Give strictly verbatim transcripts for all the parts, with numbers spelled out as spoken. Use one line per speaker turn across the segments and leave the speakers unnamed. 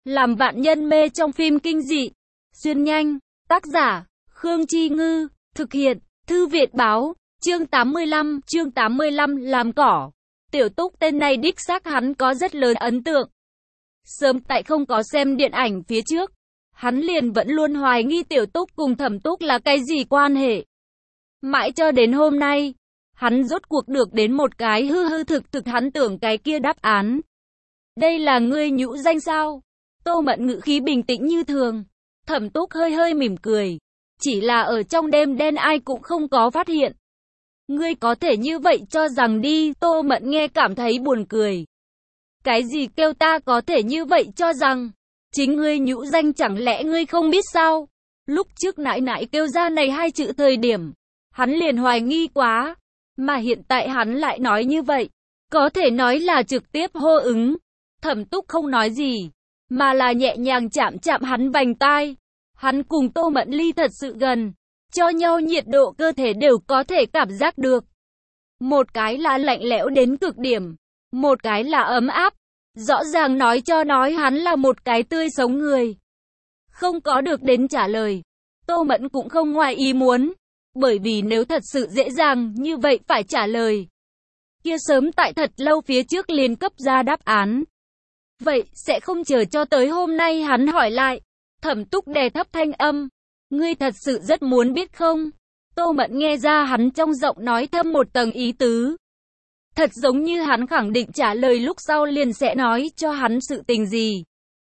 Làm vạn nhân mê trong phim kinh dị. Xuyên nhanh. Tác giả, Khương Chi Ngư. Thực hiện, Thư viện Báo. Chương tám mươi lăm, chương tám mươi lăm, làm cỏ. Tiểu Túc tên này đích xác hắn có rất lớn ấn tượng. Sớm tại không có xem điện ảnh phía trước, hắn liền vẫn luôn hoài nghi Tiểu Túc cùng Thẩm Túc là cái gì quan hệ. Mãi cho đến hôm nay, hắn rốt cuộc được đến một cái hư hư thực thực hắn tưởng cái kia đáp án. Đây là ngươi nhũ danh sao? Tô Mẫn ngữ khí bình tĩnh như thường. Thẩm Túc hơi hơi mỉm cười. Chỉ là ở trong đêm đen ai cũng không có phát hiện. Ngươi có thể như vậy cho rằng đi, Tô Mẫn nghe cảm thấy buồn cười. Cái gì kêu ta có thể như vậy cho rằng? Chính ngươi nhũ danh chẳng lẽ ngươi không biết sao? Lúc trước nãi nãi kêu ra này hai chữ thời điểm, hắn liền hoài nghi quá. Mà hiện tại hắn lại nói như vậy. Có thể nói là trực tiếp hô ứng. Thẩm Túc không nói gì, mà là nhẹ nhàng chạm chạm hắn vành tai. Hắn cùng Tô Mẫn ly thật sự gần, cho nhau nhiệt độ cơ thể đều có thể cảm giác được. Một cái là lạnh lẽo đến cực điểm, một cái là ấm áp. Rõ ràng nói cho nói hắn là một cái tươi sống người. Không có được đến trả lời, Tô Mẫn cũng không ngoài ý muốn. Bởi vì nếu thật sự dễ dàng như vậy phải trả lời, kia sớm tại thật lâu phía trước liền cấp ra đáp án. Vậy sẽ không chờ cho tới hôm nay hắn hỏi lại. Thẩm Túc đè thấp thanh âm. Ngươi thật sự rất muốn biết không? Tô Mẫn nghe ra hắn trong giọng nói thâm một tầng ý tứ. Thật giống như hắn khẳng định trả lời lúc sau liền sẽ nói cho hắn sự tình gì.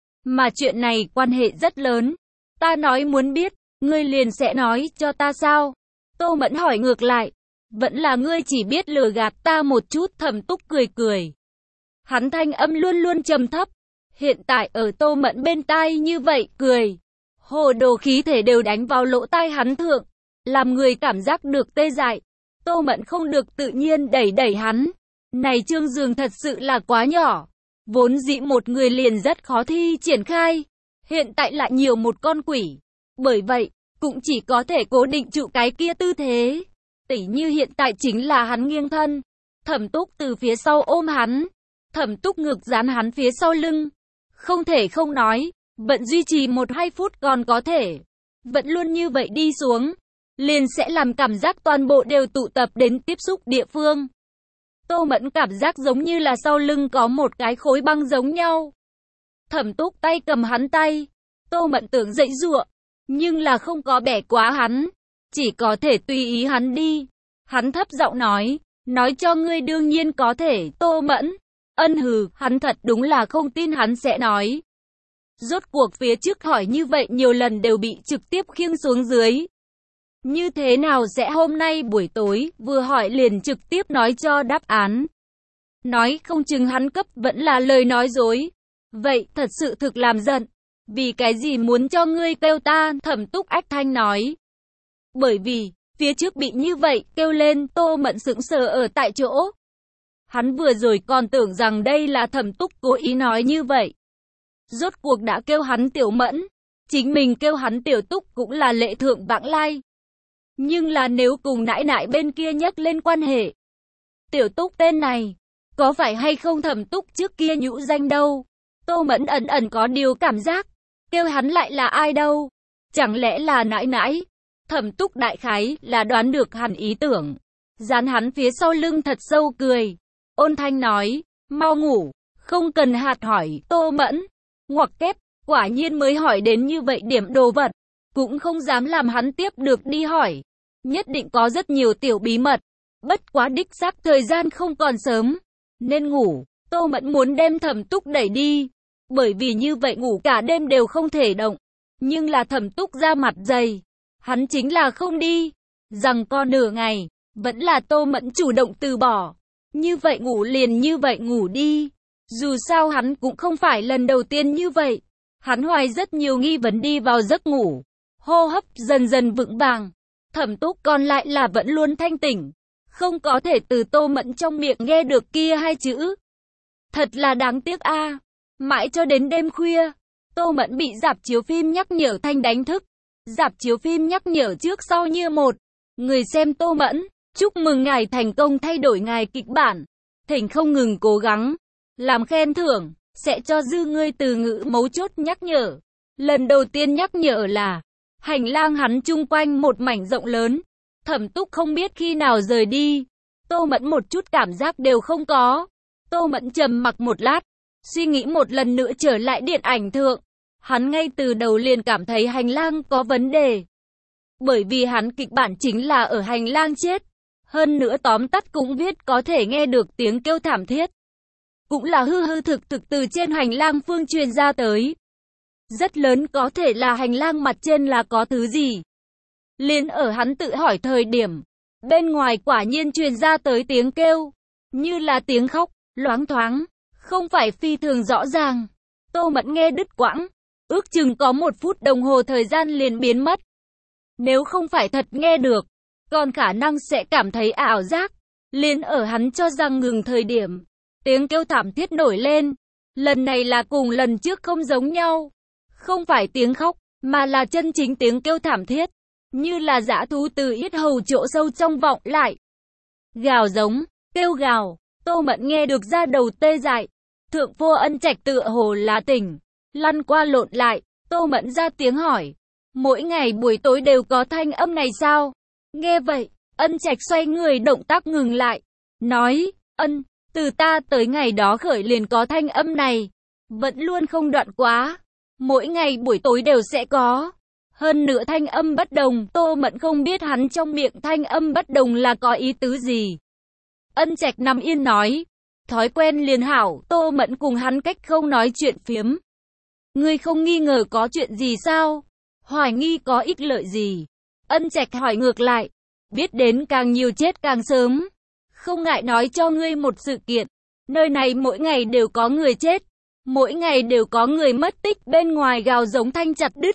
Mà chuyện này quan hệ rất lớn. Ta nói muốn biết, ngươi liền sẽ nói cho ta sao? Tô Mẫn hỏi ngược lại. Vẫn là ngươi chỉ biết lừa gạt ta một chút. Thẩm Túc cười cười. Hắn thanh âm luôn luôn trầm thấp. Hiện tại ở Tô Mẫn bên tai như vậy, cười. Hồ đồ khí thể đều đánh vào lỗ tai hắn thượng. Làm người cảm giác được tê dại. Tô Mẫn không được tự nhiên đẩy đẩy hắn. Này trương giường thật sự là quá nhỏ. Vốn dĩ một người liền rất khó thi triển khai. Hiện tại lại nhiều một con quỷ. Bởi vậy, cũng chỉ có thể cố định trụ cái kia tư thế. Tỉ như hiện tại chính là hắn nghiêng thân. Thẩm Túc từ phía sau ôm hắn. Thẩm Túc ngược dán hắn phía sau lưng. Không thể không nói, vẫn duy trì một hai phút còn có thể. Vẫn luôn như vậy đi xuống, liền sẽ làm cảm giác toàn bộ đều tụ tập đến tiếp xúc địa phương. Tô Mẫn cảm giác giống như là sau lưng có một cái khối băng giống nhau. Thẩm Túc tay cầm hắn tay. Tô Mẫn tưởng dậy dụa, nhưng là không có bẻ quá hắn. Chỉ có thể tùy ý hắn đi. Hắn thấp giọng nói, nói cho ngươi đương nhiên có thể. Tô Mẫn ân hừ, hắn thật đúng là không tin hắn sẽ nói. Rốt cuộc phía trước hỏi như vậy nhiều lần đều bị trực tiếp khiêng xuống dưới. Như thế nào sẽ hôm nay buổi tối vừa hỏi liền trực tiếp nói cho đáp án? Nói không chừng hắn cấp vẫn là lời nói dối. Vậy thật sự thực làm giận. Vì cái gì muốn cho ngươi kêu ta? Thẩm Túc ách thanh nói. Bởi vì, phía trước bị như vậy kêu lên. Tô Mẫn sững sờ ở tại chỗ. Hắn vừa rồi còn tưởng rằng đây là Thẩm Túc cố ý nói như vậy. Rốt cuộc đã kêu hắn Tiểu Mẫn. Chính mình kêu hắn Tiểu Túc cũng là lệ thượng vãng lai. Nhưng là nếu cùng nãi nãi bên kia nhắc lên quan hệ. Tiểu Túc tên này, có phải hay không Thẩm Túc trước kia nhũ danh đâu? Tô Mẫn ẩn ẩn có điều cảm giác. Kêu hắn lại là ai đâu? Chẳng lẽ là nãi nãi? Thẩm Túc đại khái là đoán được hẳn ý tưởng. Dán hắn phía sau lưng thật sâu cười. Ôn thanh nói, mau ngủ, không cần hạt hỏi. Tô Mẫn ngoặc kép, quả nhiên mới hỏi đến như vậy điểm đồ vật, cũng không dám làm hắn tiếp được đi hỏi. Nhất định có rất nhiều tiểu bí mật. Bất quá đích xác thời gian không còn sớm, nên ngủ. Tô Mẫn muốn đem Thẩm Túc đẩy đi, bởi vì như vậy ngủ cả đêm đều không thể động. Nhưng là Thẩm Túc ra mặt dày, hắn chính là không đi. Rằng con nửa ngày, vẫn là Tô Mẫn chủ động từ bỏ. Như vậy ngủ liền như vậy ngủ đi. Dù sao hắn cũng không phải lần đầu tiên như vậy. Hắn hoài rất nhiều nghi vấn đi vào giấc ngủ. Hô hấp dần dần vững vàng. Thẩm Túc còn lại là vẫn luôn thanh tỉnh. Không có thể từ Tô Mẫn trong miệng nghe được kia hai chữ. Thật là đáng tiếc a. À. Mãi cho đến đêm khuya, Tô Mẫn bị rạp chiếu phim nhắc nhở thanh đánh thức. Rạp chiếu phim nhắc nhở trước sau như một. Người xem Tô Mẫn, chúc mừng ngài thành công thay đổi ngài kịch bản. Thỉnh không ngừng cố gắng. Làm khen thưởng, sẽ cho dư ngươi từ ngữ mấu chốt nhắc nhở. Lần đầu tiên nhắc nhở là, hành lang hắn chung quanh một mảnh rộng lớn. Thẩm Túc không biết khi nào rời đi. Tô Mẫn một chút cảm giác đều không có. Tô Mẫn trầm mặc một lát, suy nghĩ một lần nữa trở lại điện ảnh thượng. Hắn ngay từ đầu liền cảm thấy hành lang có vấn đề. Bởi vì hắn kịch bản chính là ở hành lang chết. Hơn nữa tóm tắt cũng viết có thể nghe được tiếng kêu thảm thiết. Cũng là hư hư thực thực từ trên hành lang phương truyền ra tới. Rất lớn có thể là hành lang mặt trên là có thứ gì. Liên ở hắn tự hỏi thời điểm, bên ngoài quả nhiên truyền ra tới tiếng kêu, như là tiếng khóc, loáng thoáng, không phải phi thường rõ ràng. Tô Mẫn nghe đứt quãng, ước chừng có một phút đồng hồ thời gian liền biến mất. Nếu không phải thật nghe được, còn khả năng sẽ cảm thấy ảo giác. Liên ở hắn cho rằng ngừng thời điểm, tiếng kêu thảm thiết nổi lên. Lần này là cùng lần trước không giống nhau. Không phải tiếng khóc, mà là chân chính tiếng kêu thảm thiết. Như là dã thú từ yết hầu chỗ sâu trong vọng lại. Gào giống, kêu gào, Tô Mẫn nghe được da đầu tê dại. Thượng Vô Ân Trạch tựa hồ là tỉnh, lăn qua lộn lại. Tô Mẫn ra tiếng hỏi, mỗi ngày buổi tối đều có thanh âm này sao? Nghe vậy, Ân Trạch xoay người động tác ngừng lại, nói, Ân, từ ta tới ngày đó khởi liền có thanh âm này, vẫn luôn không đoạn quá, mỗi ngày buổi tối đều sẽ có. Hơn nữa thanh âm bất đồng, Tô Mẫn không biết hắn trong miệng thanh âm bất đồng là có ý tứ gì. Ân Trạch nằm yên nói, thói quen liền hảo. Tô Mẫn cùng hắn cách không nói chuyện phiếm. Ngươi không nghi ngờ có chuyện gì sao? Hoài nghi có ích lợi gì? Ân Trạch hỏi ngược lại, biết đến càng nhiều chết càng sớm. Không ngại nói cho ngươi một sự kiện, nơi này mỗi ngày đều có người chết, mỗi ngày đều có người mất tích. Bên ngoài gào giống thanh chặt đứt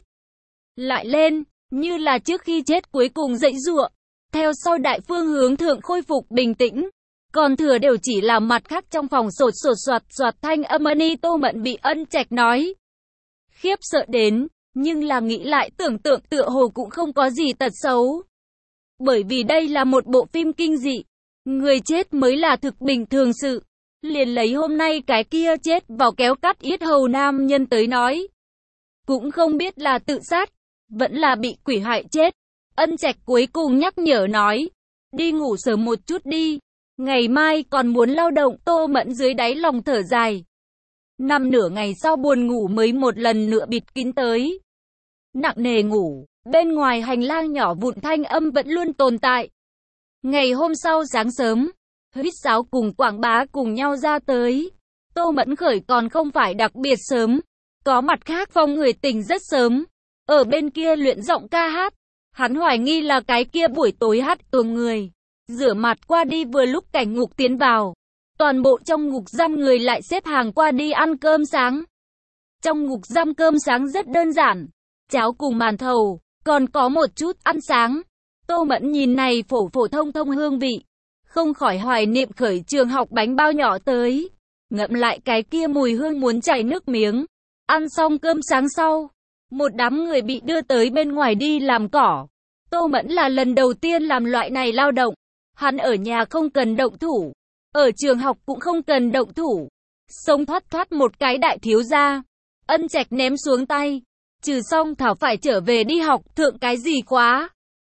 lại lên, như là trước khi chết cuối cùng dãy giụa. Theo sau đại phương hướng thượng khôi phục bình tĩnh, còn thừa đều chỉ là mặt khác trong phòng sột sột soạt soạt thanh âm. Ni Tô Mẫn bị Ân Trạch nói khiếp sợ đến, nhưng là nghĩ lại tưởng tượng tựa hồ cũng không có gì tật xấu. Bởi vì đây là một bộ phim kinh dị, người chết mới là thực bình thường sự. Liền lấy hôm nay cái kia chết vào kéo cắt yết hầu nam nhân tới nói, cũng không biết là tự sát, vẫn là bị quỷ hại chết. Ân Trạch cuối cùng nhắc nhở nói, đi ngủ sớm một chút đi, ngày mai còn muốn lao động. Tô Mẫn dưới đáy lòng thở dài. Nằm nửa ngày sau buồn ngủ mới một lần nữa bịt kín tới. Nặng nề ngủ, bên ngoài hành lang nhỏ vụn thanh âm vẫn luôn tồn tại. Ngày hôm sau sáng sớm, Huýt Sáo cùng Quảng Bá cùng nhau ra tới. Tô Mẫn khởi còn không phải đặc biệt sớm, có mặt khác Phong người tỉnh rất sớm, ở bên kia luyện giọng ca hát. Hắn hoài nghi là cái kia buổi tối hát tuồng người. Rửa mặt qua đi vừa lúc Cảnh Ngục tiến vào. Toàn bộ trong ngục giam người lại xếp hàng qua đi ăn cơm sáng. Trong ngục giam cơm sáng rất đơn giản, cháo cùng màn thầu, còn có một chút ăn sáng. Tô Mẫn nhìn này phổ phổ thông thông hương vị, không khỏi hoài niệm khởi trường học bánh bao nhỏ tới. Ngậm lại cái kia mùi hương muốn chảy nước miếng. Ăn xong cơm sáng sau, một đám người bị đưa tới bên ngoài đi làm cỏ. Tô Mẫn là lần đầu tiên làm loại này lao động. Hắn ở nhà không cần động thủ, ở trường học cũng không cần động thủ. Sống thoát thoát một cái đại thiếu gia. Ân Trạch ném xuống tay, trừ xong thảo phải trở về đi học thượng cái gì khóa.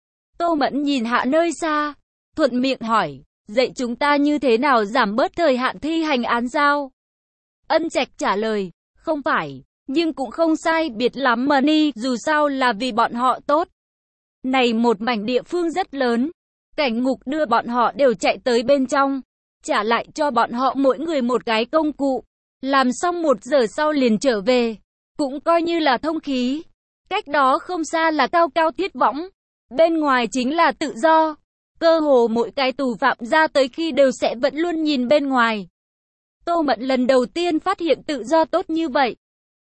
Tô Mẫn nhìn hạ nơi xa, thuận miệng hỏi, dạy chúng ta như thế nào giảm bớt thời hạn thi hành án sao? Ân Trạch trả lời, không phải, nhưng cũng không sai biệt lắm mà ni, dù sao là vì bọn họ tốt. Này một mảnh địa phương rất lớn, Cảnh Ngục đưa bọn họ đều chạy tới bên trong, trả lại cho bọn họ mỗi người một cái công cụ. Làm xong một giờ sau liền trở về, cũng coi như là thông khí. Cách đó không xa là cao cao thiết võng, bên ngoài chính là tự do. Cơ hồ mỗi cái tù phạm ra tới khi đều sẽ vẫn luôn nhìn bên ngoài. Tô Mẫn lần đầu tiên phát hiện tự do tốt như vậy.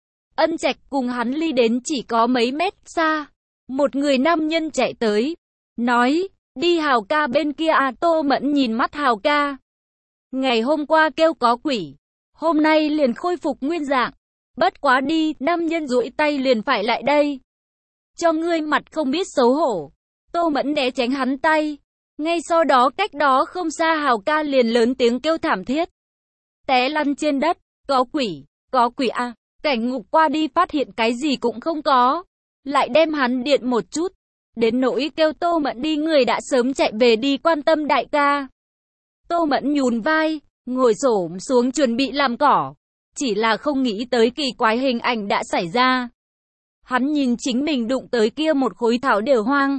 Ân Trạch cùng hắn ly đến chỉ có mấy mét xa. Một người nam nhân chạy tới, nói, đi Hào ca bên kia à. Tô Mẫn nhìn mắt Hào ca. Ngày hôm qua kêu có quỷ, hôm nay liền khôi phục nguyên dạng. Bất quá đi, nam nhân duỗi tay liền phải lại đây. Cho ngươi mặt không biết xấu hổ. Tô Mẫn né tránh hắn tay. Ngay sau đó cách đó không xa Hào ca liền lớn tiếng kêu thảm thiết, té lăn trên đất. Có quỷ, Có quỷ à? Cảnh Ngục qua đi phát hiện cái gì cũng không có. Lại đem hắn điện một chút. Đến nỗi kêu Tô Mẫn đi, người đã sớm chạy về đi quan tâm đại ca. Tô Mẫn nhún vai, ngồi xổm xuống chuẩn bị làm cỏ. Chỉ là không nghĩ tới kỳ quái hình ảnh đã xảy ra. Hắn nhìn chính mình đụng tới kia một khối thảo đều hoang.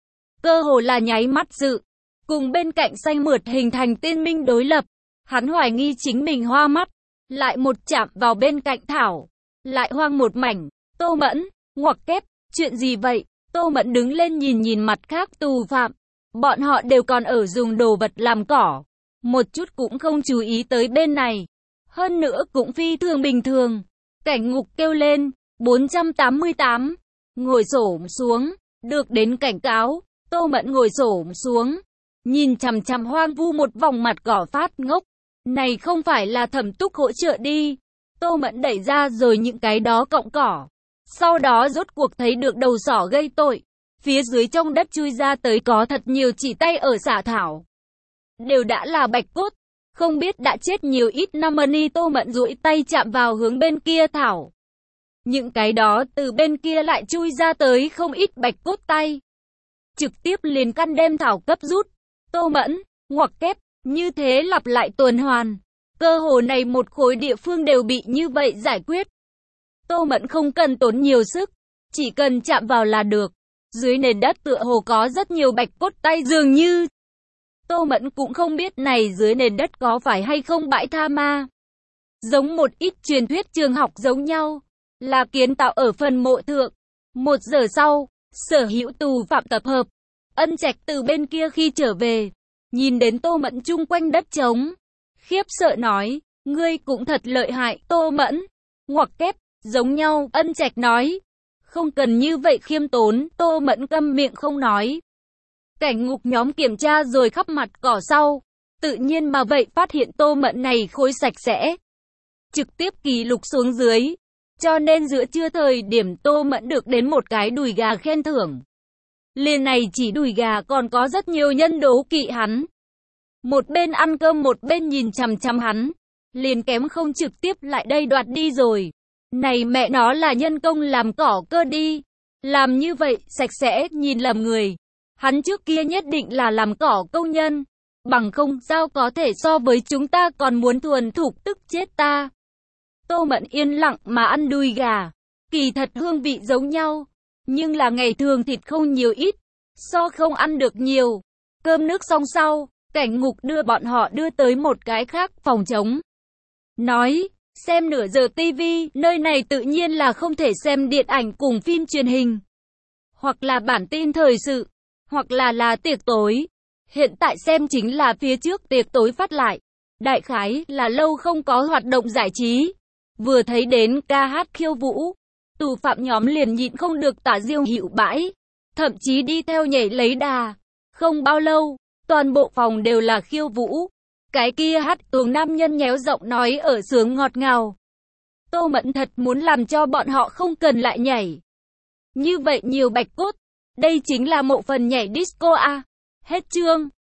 Cơ hồ là nháy mắt dự. Cùng bên cạnh xanh mượt hình thành tiên minh đối lập. Hắn hoài nghi chính mình hoa mắt. Lại một chạm vào bên cạnh thảo. Lại hoang một mảnh. Tô Mẫn, ngoặc kép, chuyện gì vậy? Tô Mẫn đứng lên nhìn nhìn mặt khác tù phạm. Bọn họ đều còn ở dùng đồ vật làm cỏ. Một chút cũng không chú ý tới bên này. Hơn nữa cũng phi thường bình thường. Cảnh Ngục kêu lên, bốn trăm tám mươi tám. Ngồi xổm xuống, được đến cảnh cáo. Tô Mẫn ngồi xổm xuống. Nhìn chằm chằm hoang vu một vòng mặt cỏ phát ngốc. Này không phải là Thẩm Túc hỗ trợ đi. Tô Mẫn đẩy ra rồi những cái đó cọng cỏ. Sau đó rốt cuộc thấy được đầu sỏ gây tội. Phía dưới trong đất chui ra tới có thật nhiều chỉ tay ở xả thảo. Đều đã là bạch cốt. Không biết đã chết nhiều ít năm ni. Tô Mẫn duỗi tay chạm vào hướng bên kia thảo. Những cái đó từ bên kia lại chui ra tới không ít bạch cốt tay. Trực tiếp liền căn đem thảo cấp rút. Tô Mẫn, ngoặc kép, như thế lặp lại tuần hoàn. Cơ hồ này một khối địa phương đều bị như vậy giải quyết. Tô Mẫn không cần tốn nhiều sức, chỉ cần chạm vào là được. Dưới nền đất tựa hồ có rất nhiều bạch cốt tay dường như. Tô Mẫn cũng không biết này dưới nền đất có phải hay không bãi tha ma. Giống một ít truyền thuyết trường học giống nhau, là kiến tạo ở phần mộ thượng. Một giờ sau, sở hữu tù phạm tập hợp. Ân Trạch từ bên kia khi trở về, nhìn đến Tô Mẫn chung quanh đất trống. Khiếp sợ nói, ngươi cũng thật lợi hại. Tô Mẫn, ngoặc kép, giống nhau. Ân Trạch nói, không cần như vậy khiêm tốn. Tô Mẫn câm miệng không nói. Cảnh Ngục nhóm kiểm tra rồi khắp mặt cỏ sau. Tự nhiên mà vậy phát hiện Tô Mẫn này khối sạch sẽ. Trực tiếp ký lục xuống dưới. Cho nên giữa trưa thời điểm Tô Mẫn được đến một cái đùi gà khen thưởng. Liền này chỉ đùi gà còn có rất nhiều nhân đố kỵ hắn. Một bên ăn cơm một bên nhìn chằm chằm hắn. Liền kém không trực tiếp lại đây đoạt đi rồi. Này mẹ nó là nhân công làm cỏ cơ đi. Làm như vậy sạch sẽ nhìn lầm người. Hắn trước kia nhất định là làm cỏ công nhân. Bằng không sao có thể so với chúng ta còn muốn thuần thục tức chết ta. Tô Mẫn yên lặng mà ăn đùi gà. Kỳ thật hương vị giống nhau. Nhưng là ngày thường thịt không nhiều ít. So không ăn được nhiều. Cơm nước xong sau, Cảnh Ngục đưa bọn họ đưa tới một cái khác phòng trống. Nói, xem nửa giờ tivi, nơi này tự nhiên là không thể xem điện ảnh cùng phim truyền hình. Hoặc là bản tin thời sự. Hoặc là là tiệc tối. Hiện tại xem chính là phía trước tiệc tối phát lại. Đại khái là lâu không có hoạt động giải trí. Vừa thấy đến ca hát khiêu vũ, tù phạm nhóm liền nhịn không được tả diêu hữu bãi. Thậm chí đi theo nhảy lấy đà. Không bao lâu, toàn bộ phòng đều là khiêu vũ. Cái kia hát tuồng nam nhân nhéo giọng nói ở sướng ngọt ngào. Tô Mẫn thật muốn làm cho bọn họ không cần lại nhảy. Như vậy nhiều bạch cốt. Đây chính là mộ phần nhảy disco à. Hết chương.